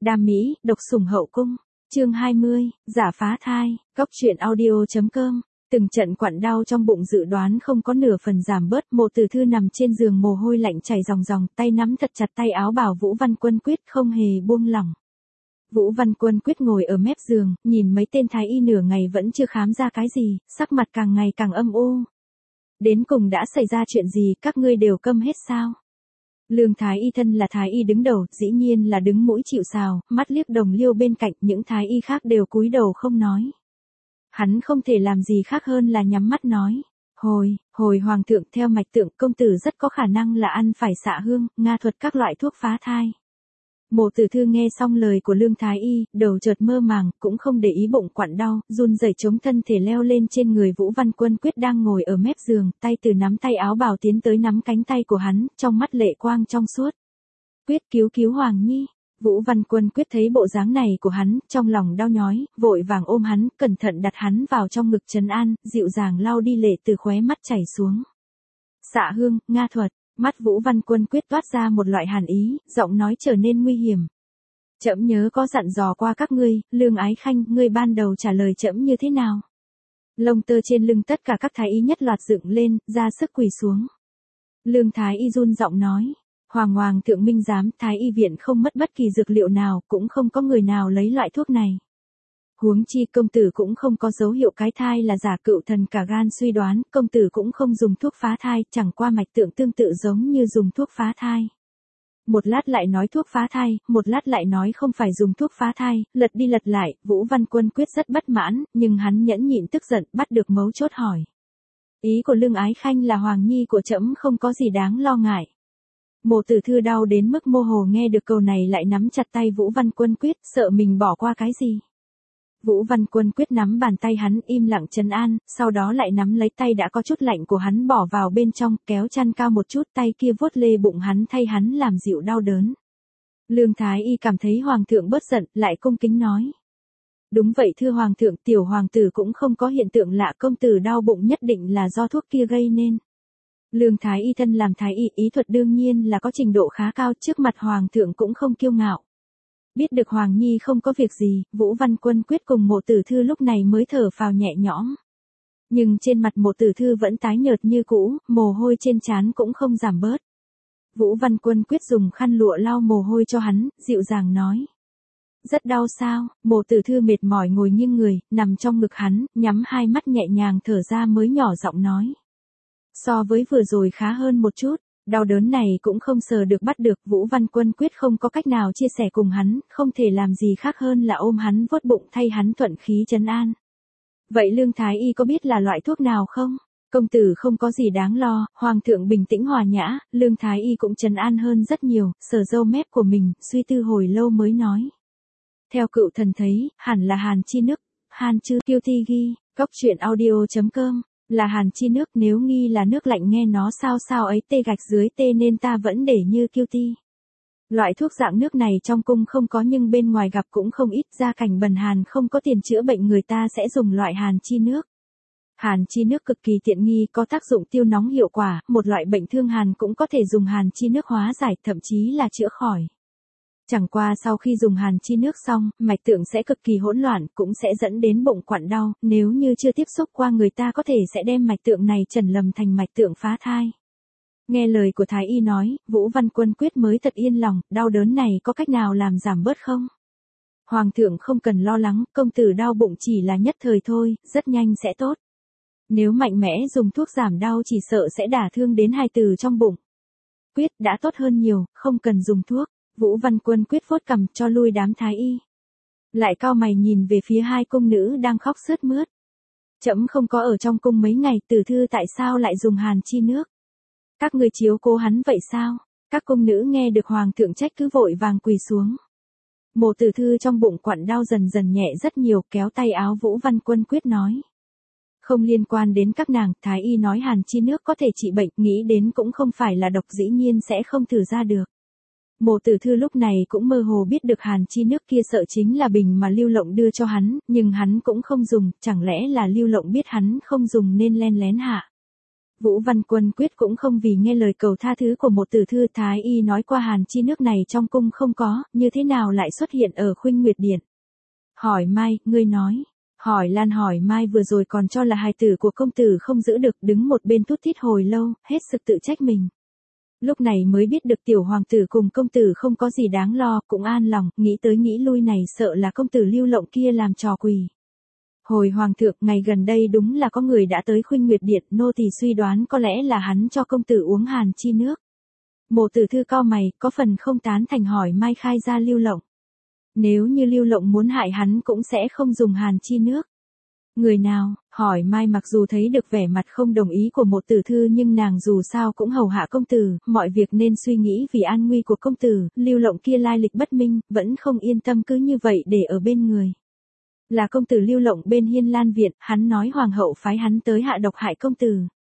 Đam mỹ, độc sủng hậu cung. Chương 20, giả phá thai. Góc truyện audio.com. Từng trận quặn đau trong bụng dự đoán không có nửa phần giảm bớt, Mộ Tử Thư nằm trên giường mồ hôi lạnh chảy ròng ròng, tay nắm thật chặt tay áo bào Vũ Văn Quân Quyết không hề buông lỏng. Vũ Văn Quân Quyết ngồi ở mép giường, nhìn mấy tên thái y nửa ngày vẫn chưa khám ra cái gì, sắc mặt càng ngày càng âm u. Đến cùng đã xảy ra chuyện gì, các ngươi đều câm hết sao? Lương Thái Y thân là Thái Y đứng đầu, dĩ nhiên là đứng mũi chịu sào, mắt liếc đồng liêu bên cạnh, những Thái Y khác đều cúi đầu không nói. Hắn không thể làm gì khác hơn là nhắm mắt nói. Hồi Hoàng thượng, theo mạch tượng công tử rất có khả năng là ăn phải xạ hương, nga thuật các loại thuốc phá thai. Mộ Tử Thư nghe xong lời của Lương Thái Y, đầu chợt mơ màng, cũng không để ý bụng quặn đau, run rẩy chống thân thể leo lên trên người Vũ Văn Quân Quyết đang ngồi ở mép giường, tay từ nắm tay áo bào tiến tới nắm cánh tay của hắn, trong mắt lệ quang trong suốt. Quyết cứu Hoàng Nhi. Vũ Văn Quân Quyết thấy bộ dáng này của hắn, trong lòng đau nhói, vội vàng ôm hắn, cẩn thận đặt hắn vào trong ngực trấn an, dịu dàng lau đi lệ từ khóe mắt chảy xuống. Xạ hương, nga thuật. Mắt Vũ Văn Quân Quyết toát ra một loại hàn ý, giọng nói trở nên nguy hiểm. Trẫm nhớ có dặn dò qua các ngươi, Lương Ái Khanh, ngươi ban đầu trả lời trẫm như thế nào? Lông tơ trên lưng tất cả các thái y nhất loạt dựng lên, ra sức quỳ xuống. Lương Thái Y run giọng nói, Hoàng thượng minh giám, Thái Y viện không mất bất kỳ dược liệu nào, cũng không có người nào lấy loại thuốc này. Huống chi công tử cũng không có dấu hiệu cái thai là giả, cựu thần cả gan suy đoán, công tử cũng không dùng thuốc phá thai, chẳng qua mạch tượng tương tự giống như dùng thuốc phá thai. Một lát lại nói thuốc phá thai, một lát lại nói không phải dùng thuốc phá thai, lật đi lật lại, Vũ Văn Quân Quyết rất bất mãn, nhưng hắn nhẫn nhịn tức giận, bắt được mấu chốt hỏi. Ý của Lương Ái Khanh là Hoàng Nhi của trẫm không có gì đáng lo ngại. Mộ Tử Thư đau đến mức mơ hồ nghe được câu này lại nắm chặt tay Vũ Văn Quân Quyết, sợ mình bỏ qua cái gì. Vũ Văn Quân Quyết nắm bàn tay hắn im lặng trấn an, sau đó lại nắm lấy tay đã có chút lạnh của hắn bỏ vào bên trong, kéo chăn cao một chút, tay kia vuốt lê bụng hắn thay hắn làm dịu đau đớn. Lương Thái Y cảm thấy Hoàng thượng bớt giận, lại cung kính nói. Đúng vậy thưa Hoàng thượng, tiểu hoàng tử cũng không có hiện tượng lạ, công tử đau bụng nhất định là do thuốc kia gây nên. Lương Thái Y thân làm Thái Y, ý thuật đương nhiên là có trình độ khá cao, trước mặt Hoàng thượng cũng không kiêu ngạo. Biết được Hoàng Nhi không có việc gì, Vũ Văn Quân Quyết cùng Mộ Tử Thư lúc này mới thở phào nhẹ nhõm. Nhưng trên mặt Mộ Tử Thư vẫn tái nhợt như cũ, mồ hôi trên trán cũng không giảm bớt. Vũ Văn Quân Quyết dùng khăn lụa lau mồ hôi cho hắn, dịu dàng nói. Rất đau sao? Mộ Tử Thư mệt mỏi ngồi nghiêng người, nằm trong ngực hắn, nhắm hai mắt nhẹ nhàng thở ra mới nhỏ giọng nói. So với vừa rồi khá hơn một chút. Đau đớn này cũng không sờ được bắt được, Vũ Văn Quân Quyết không có cách nào chia sẻ cùng hắn, không thể làm gì khác hơn là ôm hắn vuốt bụng thay hắn thuận khí trấn an. Vậy Lương Thái Y có biết là loại thuốc nào không? Công tử không có gì đáng lo, Hoàng thượng bình tĩnh hòa nhã, Lương Thái Y cũng trấn an hơn rất nhiều, sờ râu mép của mình, suy tư hồi lâu mới nói. Theo cựu thần thấy, hẳn là hàn chi nước, hàn chư kiêu thi ghi, góc truyện audio.com. Là hàn chi nước, nếu nghi là nước lạnh nghe nó sao ấy tê gạch dưới tê nên ta vẫn để như kiêu ti. Loại thuốc dạng nước này trong cung không có nhưng bên ngoài gặp cũng không ít, gia cảnh bần hàn không có tiền chữa bệnh người ta sẽ dùng loại hàn chi nước. Hàn chi nước cực kỳ tiện nghi, có tác dụng tiêu nóng hiệu quả, một loại bệnh thương hàn cũng có thể dùng hàn chi nước hóa giải, thậm chí là chữa khỏi. Chẳng qua sau khi dùng hàn chi nước xong, mạch tượng sẽ cực kỳ hỗn loạn, cũng sẽ dẫn đến bụng quặn đau, nếu như chưa tiếp xúc qua người ta có thể sẽ đem mạch tượng này chẩn lầm thành mạch tượng phá thai. Nghe lời của Thái Y nói, Vũ Văn Quân Quyết mới thật yên lòng, đau đớn này có cách nào làm giảm bớt không? Hoàng thượng không cần lo lắng, công tử đau bụng chỉ là nhất thời thôi, rất nhanh sẽ tốt. Nếu mạnh mẽ dùng thuốc giảm đau chỉ sợ sẽ đả thương đến hài tử trong bụng. Quyết đã tốt hơn nhiều, không cần dùng thuốc. Vũ Văn Quân Quyết vuốt cằm cho lui đám thái y. Lại cau mày nhìn về phía hai cung nữ đang khóc sướt mướt. Trẫm không có ở trong cung mấy ngày, Tử Thư tại sao lại dùng hàn chi nước? Các người chiếu cố hắn vậy sao? Các cung nữ nghe được Hoàng thượng trách cứ vội vàng quỳ xuống. Mộ Tử Thư trong bụng quặn đau dần dần nhẹ rất nhiều, kéo tay áo Vũ Văn Quân Quyết nói. Không liên quan đến các nàng, Thái Y nói hàn chi nước có thể trị bệnh, nghĩ đến cũng không phải là độc, dĩ nhiên sẽ không thử ra được. Mộ Tử Thư lúc này cũng mơ hồ biết được hàn chi nước kia sợ chính là bình mà Lưu Lộng đưa cho hắn, nhưng hắn cũng không dùng, chẳng lẽ là Lưu Lộng biết hắn không dùng nên len lén hạ. Vũ Văn Quân quyết cũng không vì nghe lời cầu tha thứ của một tử thư thái y nói qua hàn chi nước này trong cung không có, như thế nào lại xuất hiện ở Khuynh Nguyệt Điện. Hỏi Mai, ngươi nói. Hỏi Lan hỏi Mai vừa rồi còn cho là hài tử của công tử không giữ được, đứng một bên thút thít hồi lâu, hết sức tự trách mình. Lúc này mới biết được tiểu hoàng tử cùng công tử không có gì đáng lo, cũng an lòng, nghĩ tới nghĩ lui này sợ là công tử Lưu Lộng kia làm trò quỷ. Hồi hoàng thượng, ngày gần đây đúng là có người đã tới Khuynh Nguyệt Điện, nô tỳ suy đoán có lẽ là hắn cho công tử uống hàn chi nước. Mộ tử thư cau mày, có phần không tán thành hỏi Mai khai ra Lưu Lộng. Nếu như Lưu Lộng muốn hại hắn cũng sẽ không dùng hàn chi nước. Người nào? Hỏi Mai mặc dù thấy được vẻ mặt không đồng ý của một tử thư nhưng nàng dù sao cũng hầu hạ công tử, mọi việc nên suy nghĩ vì an nguy của công tử, Lưu Lộng kia lai lịch bất minh, vẫn không yên tâm cứ như vậy để ở bên người. Là công tử Lưu Lộng bên Hiên Lan Viện, hắn nói hoàng hậu phái hắn tới hạ độc hại công tử.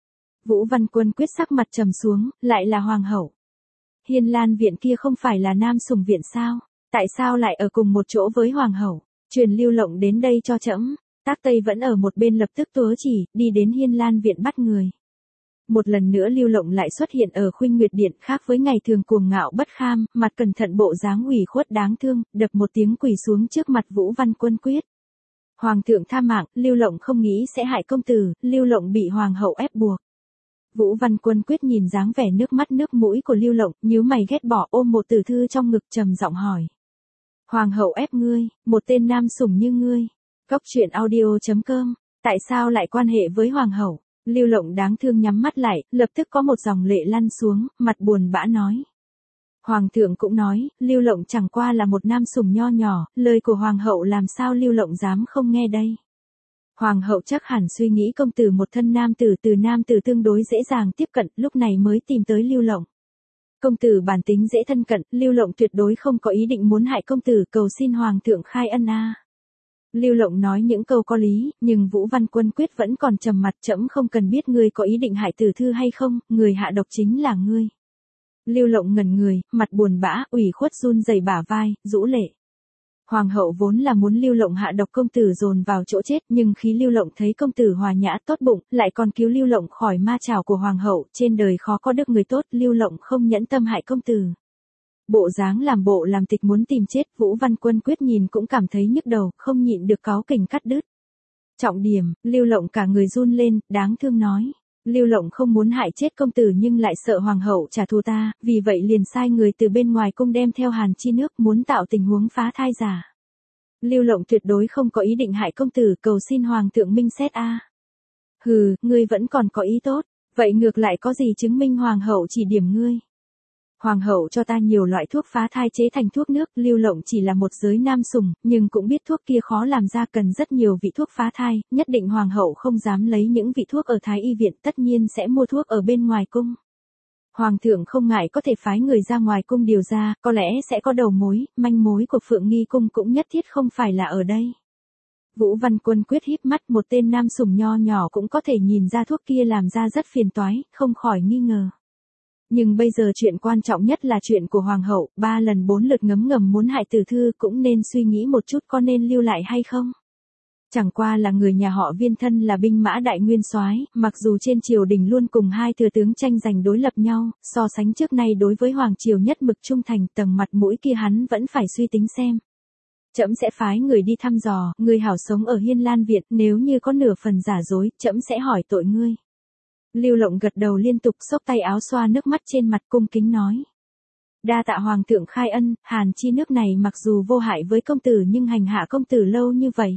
Vũ Văn Quân quyết sắc mặt trầm xuống, lại là hoàng hậu. Hiên Lan Viện kia không phải là Nam Sùng Viện sao? Tại sao lại ở cùng một chỗ với hoàng hậu? Truyền Lưu Lộng đến đây cho trẫm. Tác Tây vẫn ở một bên lập tức túa chỉ, đi đến Hiên Lan Viện bắt người. Một lần nữa Lưu Lộng lại xuất hiện ở Khuynh Nguyệt Điện, khác với ngày thường cuồng ngạo bất kham, mặt cẩn thận bộ dáng ủy khuất đáng thương, đập một tiếng quỳ xuống trước mặt Vũ Văn Quân quyết. Hoàng thượng tha mạng, Lưu Lộng không nghĩ sẽ hại công tử, Lưu Lộng bị hoàng hậu ép buộc. Vũ Văn Quân quyết nhìn dáng vẻ nước mắt nước mũi của Lưu Lộng, nhíu mày ghét bỏ ôm một tử thư trong ngực trầm giọng hỏi. Hoàng hậu ép ngươi, một tên nam sủng như ngươi. Góc truyện audio.com, tại sao lại quan hệ với hoàng hậu? Lưu Lộng đáng thương nhắm mắt lại, lập tức có một dòng lệ lăn xuống, mặt buồn bã nói. Hoàng thượng cũng nói, Lưu Lộng chẳng qua là một nam sủng nho nhỏ, lời của hoàng hậu làm sao Lưu Lộng dám không nghe đây. Hoàng hậu chắc hẳn suy nghĩ công tử một thân nam tử, từ nam tử tương đối dễ dàng tiếp cận, lúc này mới tìm tới Lưu Lộng. Công tử bản tính dễ thân cận, Lưu Lộng tuyệt đối không có ý định muốn hại công tử, cầu xin hoàng thượng khai ân a. Lưu Lộng nói những câu có lý, nhưng Vũ Văn Quân quyết vẫn còn trầm mặt, trẫm không cần biết ngươi có ý định hại tử thư hay không, người hạ độc chính là ngươi. Lưu Lộng ngẩn người, mặt buồn bã, ủy khuất run rẩy bả vai, rũ lệ. Hoàng hậu vốn là muốn Lưu Lộng hạ độc công tử dồn vào chỗ chết, nhưng khi Lưu Lộng thấy công tử hòa nhã tốt bụng, lại còn cứu Lưu Lộng khỏi ma trảo của hoàng hậu, trên đời khó có được người tốt, Lưu Lộng không nhẫn tâm hại công tử. Bộ dáng làm bộ làm tịch muốn tìm chết, Vũ Văn Quân quyết nhìn cũng cảm thấy nhức đầu, không nhịn được cáu kỉnh cắt đứt. Trọng điểm, Lưu Lộng cả người run lên, đáng thương nói. Lưu Lộng không muốn hại chết công tử nhưng lại sợ hoàng hậu trả thù ta, vì vậy liền sai người từ bên ngoài cung đem theo hàn chi nước muốn tạo tình huống phá thai giả. Lưu Lộng tuyệt đối không có ý định hại công tử, cầu xin hoàng thượng minh xét a. Hừ, ngươi vẫn còn có ý tốt, vậy ngược lại có gì chứng minh hoàng hậu chỉ điểm ngươi. Hoàng hậu cho ta nhiều loại thuốc phá thai chế thành thuốc nước, Lưu Lộng chỉ là một giới nam sủng, nhưng cũng biết thuốc kia khó làm ra, cần rất nhiều vị thuốc phá thai, nhất định hoàng hậu không dám lấy những vị thuốc ở Thái y viện, tất nhiên sẽ mua thuốc ở bên ngoài cung. Hoàng thượng không ngại có thể phái người ra ngoài cung điều ra, có lẽ sẽ có đầu mối, manh mối của Phượng Nghi cung cũng nhất thiết không phải là ở đây. Vũ Văn Quân quyết híp mắt, một tên nam sủng nho nhỏ cũng có thể nhìn ra thuốc kia làm ra rất phiền toái, không khỏi nghi ngờ. Nhưng bây giờ chuyện quan trọng nhất là chuyện của hoàng hậu, 3 lần 4 lượt ngấm ngầm muốn hại tử thư, cũng nên suy nghĩ một chút có nên lưu lại hay không. Chẳng qua là người nhà họ Viên thân là binh mã đại nguyên soái, mặc dù trên triều đình luôn cùng hai thừa tướng tranh giành đối lập nhau, so sánh trước nay đối với hoàng triều nhất mực trung thành, tầng mặt mũi kia hắn vẫn phải suy tính xem. Trẫm sẽ phái người đi thăm dò, người hảo sống ở Hiên Lan Viện, nếu như có nửa phần giả dối, trẫm sẽ hỏi tội ngươi. Lưu Lộng gật đầu liên tục, xốc tay áo xoa nước mắt trên mặt, cung kính nói. Đa tạ hoàng thượng khai ân, hàn chi nước này mặc dù vô hại với công tử nhưng hành hạ công tử lâu như vậy.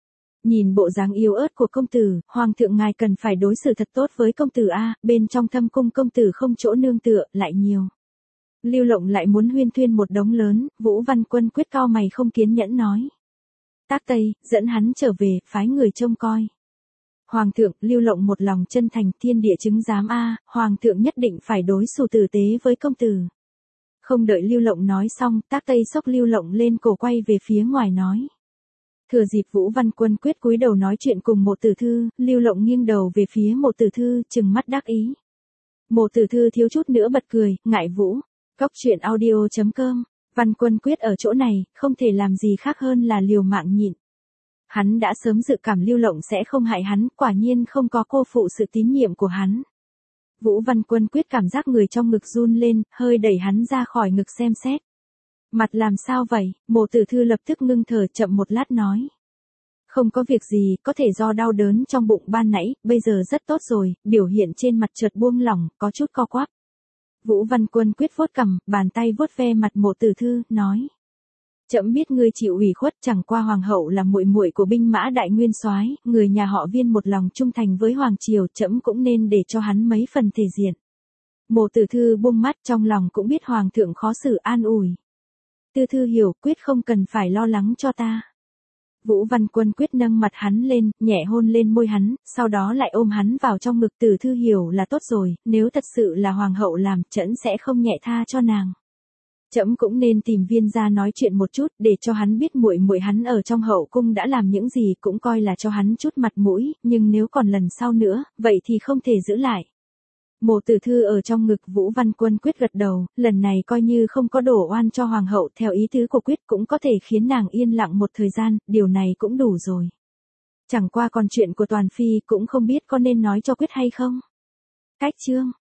Nhìn bộ dáng yếu ớt của công tử, hoàng thượng ngài cần phải đối xử thật tốt với công tử a, bên trong thâm cung công tử không chỗ nương tựa, lại nhiều. Lưu Lộng lại muốn huyên thuyên một đống lớn, Vũ Văn Quân quyết cau mày không kiên nhẫn nói. Tác Tây, dẫn hắn trở về, phái người trông coi. Hoàng thượng, Lưu Lộng một lòng chân thành, thiên địa chứng giám a, hoàng thượng nhất định phải đối xử tử tế với công tử. Không đợi Lưu Lộng nói xong, Tác Tây xốc Lưu Lộng lên cổ quay về phía ngoài nói. Thừa dịp Vũ Văn Quân quyết cúi đầu nói chuyện cùng Mộ Tử Thư, Lưu Lộng nghiêng đầu về phía Mộ Tử Thư, trừng mắt đắc ý. Mộ Tử Thư thiếu chút nữa bật cười, ngại Vũ. Góc truyện audio.com, Văn Quân quyết ở chỗ này, không thể làm gì khác hơn là liều mạng nhịn. Hắn đã sớm dự cảm Lưu Lộng sẽ không hại hắn, quả nhiên không có cô phụ sự tín nhiệm của hắn. Vũ Văn Quân Quyết cảm giác người trong ngực run lên, hơi đẩy hắn ra khỏi ngực xem xét. Mặt làm sao vậy? Mộ Tử Thư lập tức ngưng thở chậm một lát nói. Không có việc gì, có thể do đau đớn trong bụng ban nãy, bây giờ rất tốt rồi, biểu hiện trên mặt chợt buông lỏng, có chút co quắp. Vũ Văn Quân Quyết vuốt cằm, bàn tay vuốt ve mặt Mộ Tử Thư, nói. Trẫm biết ngươi chịu ủy khuất, chẳng qua hoàng hậu là muội muội của binh mã đại nguyên soái, người nhà họ Viên một lòng trung thành với hoàng triều, trẫm cũng nên để cho hắn mấy phần thể diện. Mộ Tử Thư buông mắt, trong lòng cũng biết hoàng thượng khó xử, an ủi. Tư Thư hiểu, Quyết không cần phải lo lắng cho ta. Vũ Văn Quân Quyết nâng mặt hắn lên, nhẹ hôn lên môi hắn, sau đó lại ôm hắn vào trong ngực. Tử Thư hiểu là tốt rồi, nếu thật sự là hoàng hậu làm, trẫm sẽ không nhẹ tha cho nàng. Trẫm cũng nên tìm Viên gia nói chuyện một chút, để cho hắn biết muội muội hắn ở trong hậu cung đã làm những gì, cũng coi là cho hắn chút mặt mũi, nhưng nếu còn lần sau nữa, vậy thì không thể giữ lại. Mộ Tử Thư ở trong ngực Vũ Văn Quân Quyết gật đầu, lần này coi như không có đổ oan cho hoàng hậu, theo ý tứ của Quyết cũng có thể khiến nàng yên lặng một thời gian, điều này cũng đủ rồi. Chẳng qua còn chuyện của Toàn Phi cũng không biết có nên nói cho Quyết hay không. Cách chương